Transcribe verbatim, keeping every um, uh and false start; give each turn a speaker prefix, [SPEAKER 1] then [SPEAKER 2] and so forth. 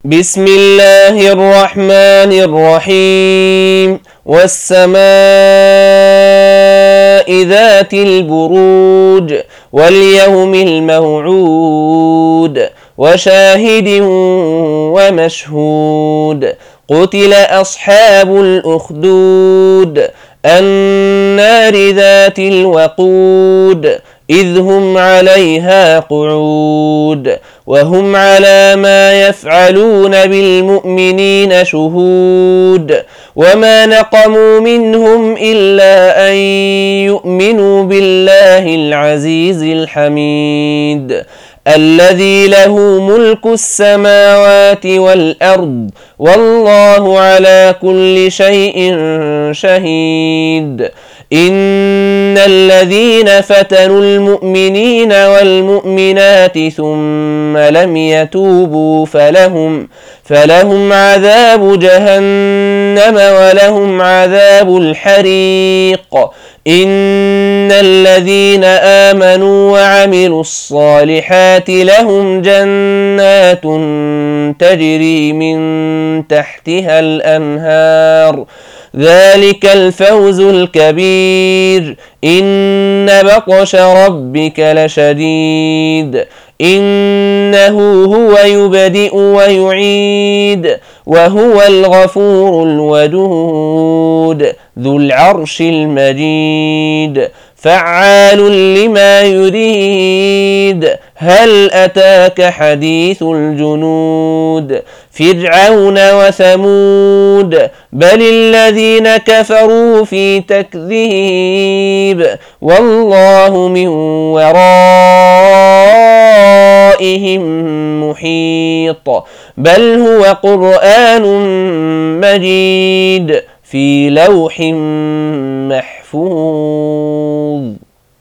[SPEAKER 1] بسم الله الرحمن الرحيم والسماء ذات البروج واليوم الموعود وشاهد ومشهود قتل أصحاب الأخدود النار ذات الوقود إذ هم عليها قعود وهم على ما يفعلون بالمؤمنين شهود وما نقموا منهم إلا أن يؤمنوا بالله العزيز الحميد الذي له ملك السماوات والأرض والله على كل شيء شهيد إن الذين فتنوا المؤمنين والمؤمنات ثم لم يتوبوا فلهم فلهم عذاب جهنم ولهم عذاب الحريق إن الذين آمنوا وعملوا الصالحات لهم جنات تجري من تحتها الأنهار ذلك الفوز الكبير إن بطش ربك لشديد إنه هو يبدئ ويعيد وهو الغفور الودود ذو العرش المجيد فعال لما يريد هل أتاك حديث الجنود فرعون وثمود بل الذين كفروا في تكذيب والله من ورائهم محيط بل هو قرآن مجيد في لوح محفوظ.